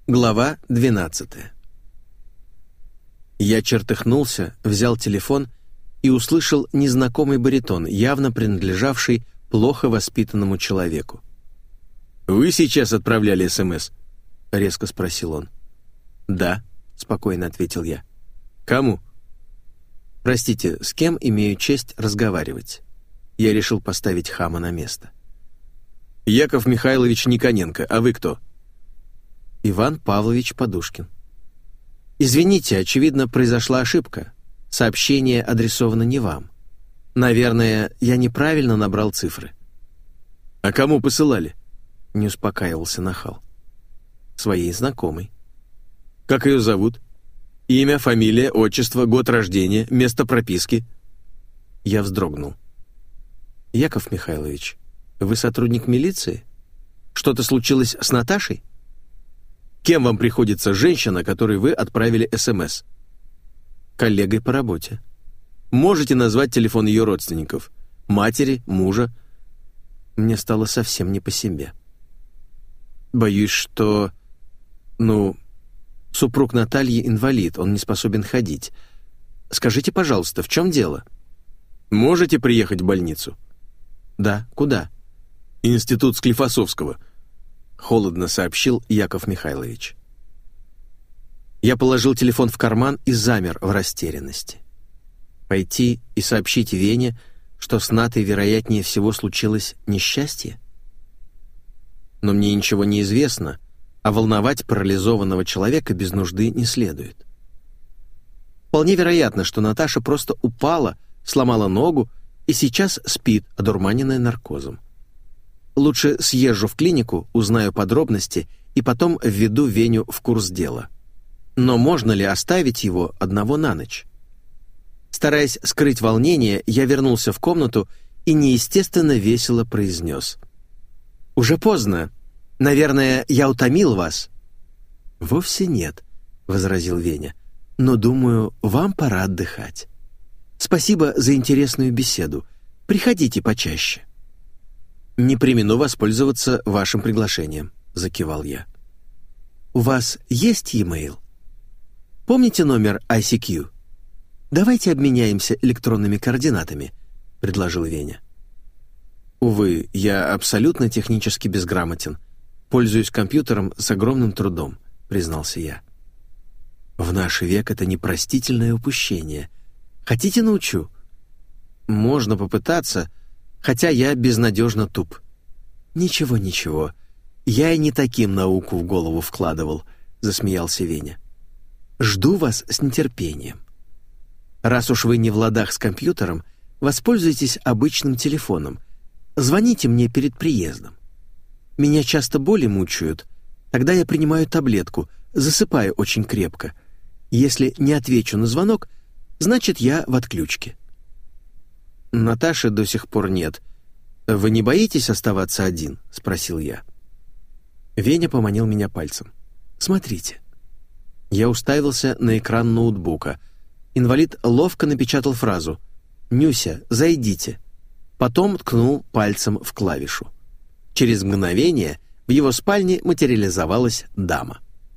Глава 12. Я чертыхнулся, взял телефон и услышал незнакомый баритон, явно принадлежавший плохо воспитанному человеку. «Вы сейчас отправляли СМС?» — резко спросил он. «Да», — спокойно ответил я. «Кому?» «Простите, с кем имею честь разговаривать?» Я решил поставить хама на место. «Яков Михайлович Никоненко, а вы кто?» «Иван Павлович Подушкин». «Извините, очевидно, произошла ошибка. Сообщение адресовано не вам. Наверное, я неправильно набрал цифры». «А кому посылали?» — не успокаивался нахал. «Своей знакомой». «Как ее зовут? Имя, фамилия, отчество, год рождения, место прописки?» Я вздрогнул. «Яков Михайлович, вы сотрудник милиции? Что-то случилось с Наташей?» «Кем вам приходится женщина, которой вы отправили СМС?» «Коллегой по работе». «Можете назвать телефон ее родственников? Матери, мужа?» Мне стало совсем не по себе. «Боюсь, что... супруг Натальи инвалид, он не способен ходить. Скажите, пожалуйста, в чем дело?» «Можете приехать в больницу?» «Да, куда?» «Институт Склифосовского», — холодно сообщил Яков Михайлович. Я положил телефон в карман и замер в растерянности. Пойти и сообщить Вене, что с Натой, вероятнее всего, случилось несчастье? Но мне ничего не известно, а волновать парализованного человека без нужды не следует. Вполне вероятно, что Наташа просто упала, сломала ногу и сейчас спит, одурманенная наркозом. Лучше съезжу в клинику, узнаю подробности и потом введу Веню в курс дела. Но можно ли оставить его одного на ночь? Стараясь скрыть волнение, я вернулся в комнату и неестественно весело произнес: «Уже поздно. Наверное, я утомил вас». «Вовсе нет», — возразил Веня. «Но, думаю, вам пора отдыхать. Спасибо за интересную беседу. Приходите почаще». «Не премину воспользоваться вашим приглашением», — закивал я. «У вас есть e-mail? Помните номер ICQ? Давайте обменяемся электронными координатами», — предложил Веня. «Увы, я абсолютно технически безграмотен. Пользуюсь компьютером с огромным трудом», — признался я. «В наш век это непростительное упущение. Хотите, научу?» «Можно попытаться, хотя я безнадежно туп». «Ничего, ничего. Я и не таким науку в голову вкладывал», — засмеялся Веня. «Жду вас с нетерпением. Раз уж вы не в ладах с компьютером, воспользуйтесь обычным телефоном. Звоните мне перед приездом. Меня часто боли мучают. Тогда я принимаю таблетку, засыпаю очень крепко. Если не отвечу на звонок, значит, я в отключке». «Наташи до сих пор нет. Вы не боитесь оставаться один?» — спросил я. Веня поманил меня пальцем. «Смотрите». Я уставился на экран ноутбука. Инвалид ловко напечатал фразу «Нюся, зайдите». Потом ткнул пальцем в клавишу. Через мгновение в его спальне материализовалась дама.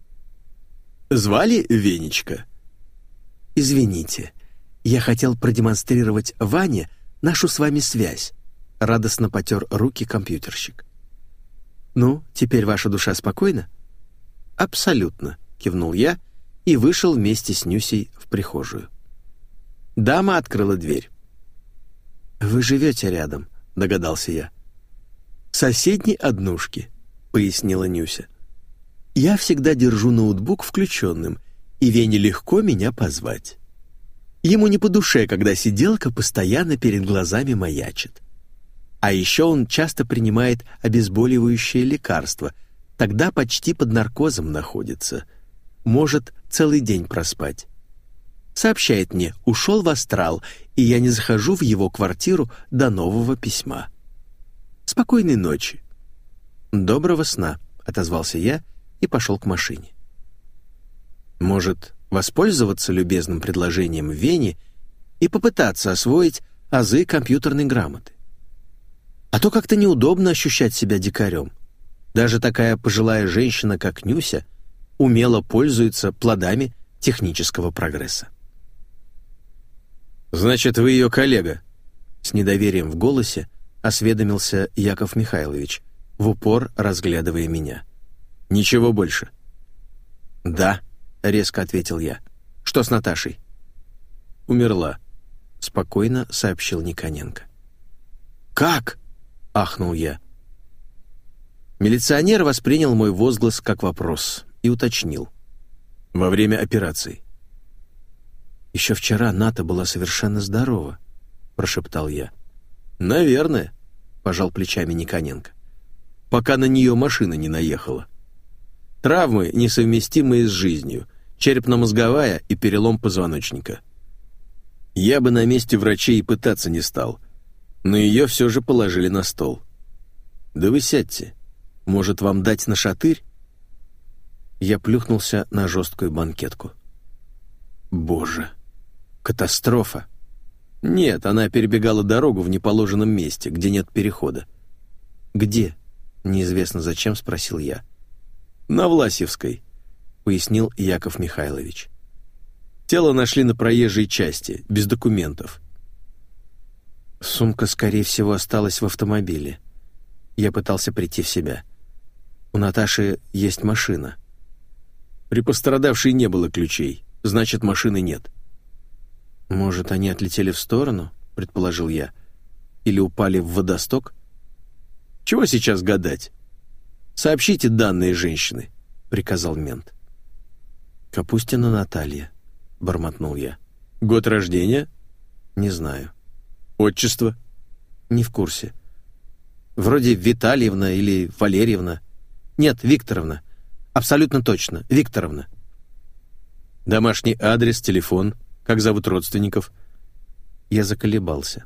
«Звали Венечка?» «Извините, я хотел продемонстрировать Ване нашу с вами связь», — радостно потер руки компьютерщик. «Ну, теперь ваша душа спокойна?» «Абсолютно», — кивнул я и вышел вместе с Нюсей в прихожую. Дама открыла дверь. «Вы живете рядом», — догадался я. «Соседней однушки», — пояснила Нюся. «Я всегда держу ноутбук включенным, и Вене легко меня позвать. Ему не по душе, когда сиделка постоянно перед глазами маячит. А еще он часто принимает обезболивающее лекарство, тогда почти под наркозом находится. Может целый день проспать. Сообщает мне, ушел в астрал, и я не захожу в его квартиру до нового письма. Спокойной ночи». «Доброго сна», — отозвался я и пошел к машине. Может, воспользоваться любезным предложением Вени и попытаться освоить азы компьютерной грамоты? А то как-то неудобно ощущать себя дикарем. Даже такая пожилая женщина, как Нюся, умело пользуется плодами технического прогресса. «Значит, вы ее коллега?» С недоверием в голосе осведомился Яков Михайлович, в упор разглядывая меня. «Ничего больше?» «Да», — резко ответил я. «Что с Наташей?» «Умерла», — спокойно сообщил Никоненко. «Как?» — ахнул я. Милиционер воспринял мой возглас как вопрос и уточнил. «Во время операции». «Еще вчера Ната была совершенно здорова», — прошептал я. «Наверное», — пожал плечами Никоненко, «пока на нее машина не наехала. Травмы, несовместимые с жизнью, черепно-мозговая и перелом позвоночника. Я бы на месте врачей и пытаться не стал, но ее все же положили на стол. Да вы сядьте, может, вам дать нашатырь?» Я плюхнулся на жесткую банкетку. «Боже, катастрофа!» «Нет, она перебегала дорогу в неположенном месте, где нет перехода». «Где?» — неизвестно зачем спросил я. «На Власьевской», — пояснил Яков Михайлович. «Тело нашли на проезжей части, без документов». Сумка, скорее всего, осталась в автомобиле. Я пытался прийти в себя. У Наташи есть машина. При пострадавшей не было ключей, значит, машины нет. «Может, они отлетели в сторону?» — предположил я. «Или упали в водосток?» «Чего сейчас гадать? Сообщите данные женщины», — приказал мент. «Капустина Наталья», — бормотнул я. «Год рождения?» «Не знаю». «Отчество?» «Не в курсе. Вроде Витальевна или Валерьевна. Нет, Викторовна. Абсолютно точно, Викторовна». «Домашний адрес, телефон, как зовут родственников?» Я заколебался.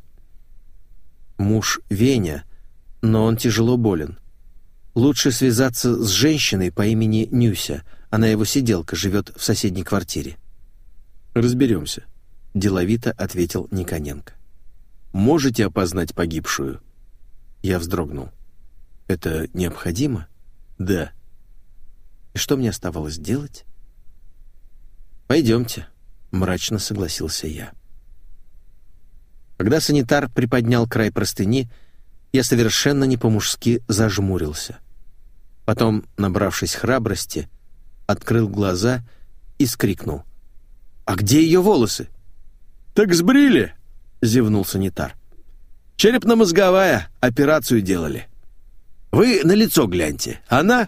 «Муж Веня, но он тяжело болен. Лучше связаться с женщиной по имени Нюся. Она его сиделка, живет в соседней квартире». «Разберемся», — деловито ответил Никоненко. «Можете опознать погибшую?» Я вздрогнул. «Это необходимо?» «Да». «И что мне оставалось делать?» «Пойдемте», — мрачно согласился я. Когда санитар приподнял край простыни, я совершенно не по-мужски зажмурился. Потом, набравшись храбрости, открыл глаза и скрикнул: «А где ее волосы?» «Так сбрили!» — зевнул санитар. «Черепно-мозговая, операцию делали. Вы на лицо гляньте, она...»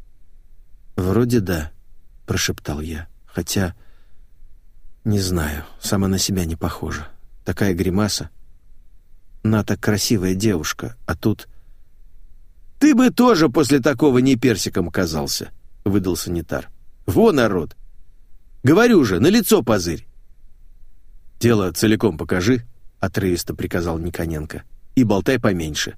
«Вроде да», — прошептал я, хотя... Не знаю, сама на себя не похожа. Такая гримаса. Ната красивая девушка, а тут... «Ты бы тоже после такого не персиком казался», — выдал санитар. «Во, народ! Говорю же, на лицо позырь!» «Тело целиком покажи», — отрывисто приказал Никоненко, «и болтай поменьше».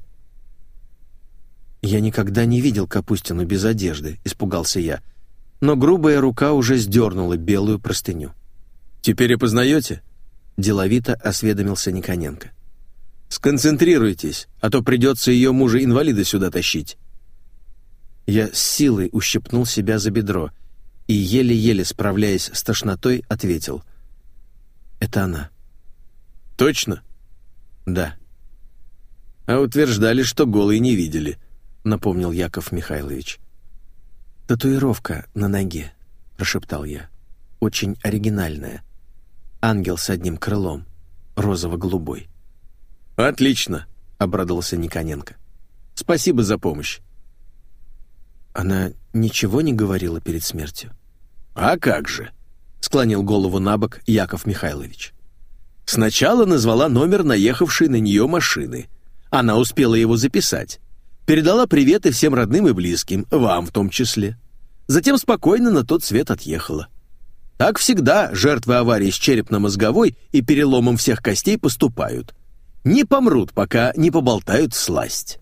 «Я никогда не видел Капустину без одежды», — испугался я, но грубая рука уже сдернула белую простыню. «Теперь опознаете?» — деловито осведомился Никоненко. «Сконцентрируйтесь, а то придется ее мужа-инвалида сюда тащить». Я с силой ущипнул себя за бедро и, еле-еле справляясь с тошнотой, ответил: «Это она». «Точно?» «Да». «А утверждали, что голой не видели», — напомнил Яков Михайлович. «Татуировка на ноге», — прошептал я. «Очень оригинальная. Ангел с одним крылом, розово-голубой». «Отлично», — обрадовался Никоненко. «Спасибо за помощь». «Она ничего не говорила перед смертью?» «А как же», — склонил голову набок Яков Михайлович. «Сначала назвала номер наехавшей на нее машины. Она успела его записать. Передала приветы всем родным и близким, вам в том числе. Затем спокойно на тот свет отъехала. Так всегда жертвы аварии с черепно-мозговой и переломом всех костей поступают. Не помрут, пока не поболтают всласть».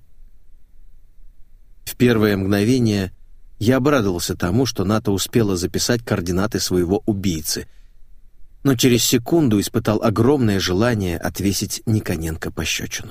В первое мгновение я обрадовался тому, что Ната успела записать координаты своего убийцы, но через секунду испытал огромное желание отвесить Никоненко пощечину.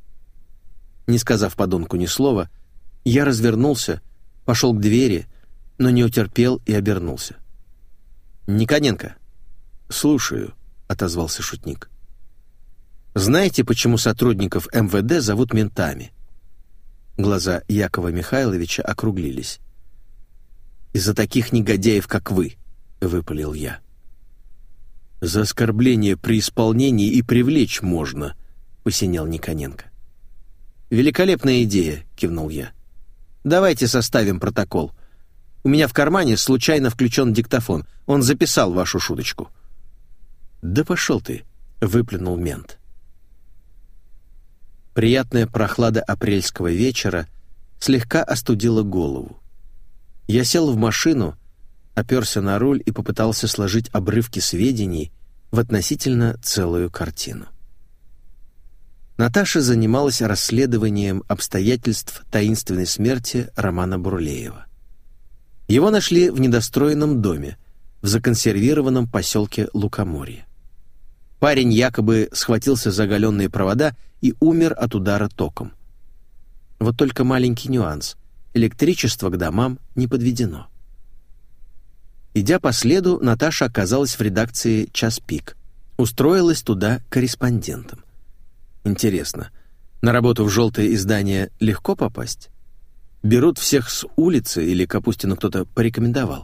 Не сказав подонку ни слова, я развернулся, пошел к двери, но не утерпел и обернулся. «Никоненко». «Слушаю», — отозвался шутник. «Знаете, почему сотрудников МВД зовут ментами?» Глаза Якова Михайловича округлились. «Из-за таких негодяев, как вы», — выпалил я. «За оскорбление при исполнении и привлечь можно», — посинел Никоненко. «Великолепная идея», — кивнул я. «Давайте составим протокол. У меня в кармане случайно включен диктофон. Он записал вашу шуточку». «Да пошел ты», — выплюнул мент. Приятная прохлада апрельского вечера слегка остудила голову. Я сел в машину, оперся на руль и попытался сложить обрывки сведений в относительно целую картину. Наташа занималась расследованием обстоятельств таинственной смерти Романа Бурлеева. Его нашли в недостроенном доме в законсервированном поселке Лукоморье. Парень якобы схватился за оголенные провода и умер от удара током. Вот только маленький нюанс: электричество к домам не подведено. Идя по следу, Наташа оказалась в редакции «Час пик». Устроилась туда корреспондентом. Интересно, на работу в желтое издание легко попасть? Берут всех с улицы или Капустину кто-то порекомендовал?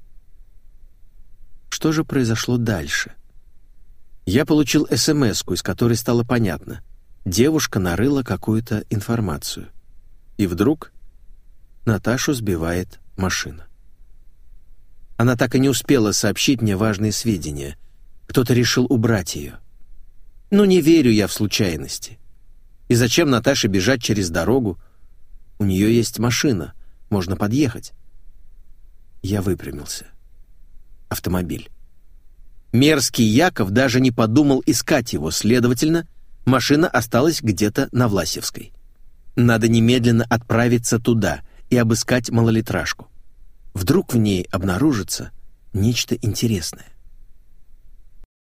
Что же произошло дальше? Я получил СМС-ку, из которой стало понятно: девушка нарыла какую-то информацию. И вдруг Наташу сбивает машина. Она так и не успела сообщить мне важные сведения. Кто-то решил убрать ее. Ну, не верю я в случайности. И зачем Наташе бежать через дорогу? У нее есть машина, можно подъехать. Я выпрямился. Автомобиль. Мерзкий Яков даже не подумал искать его, следовательно, машина осталась где-то на Власевской. Надо немедленно отправиться туда и обыскать малолитражку. Вдруг в ней обнаружится нечто интересное.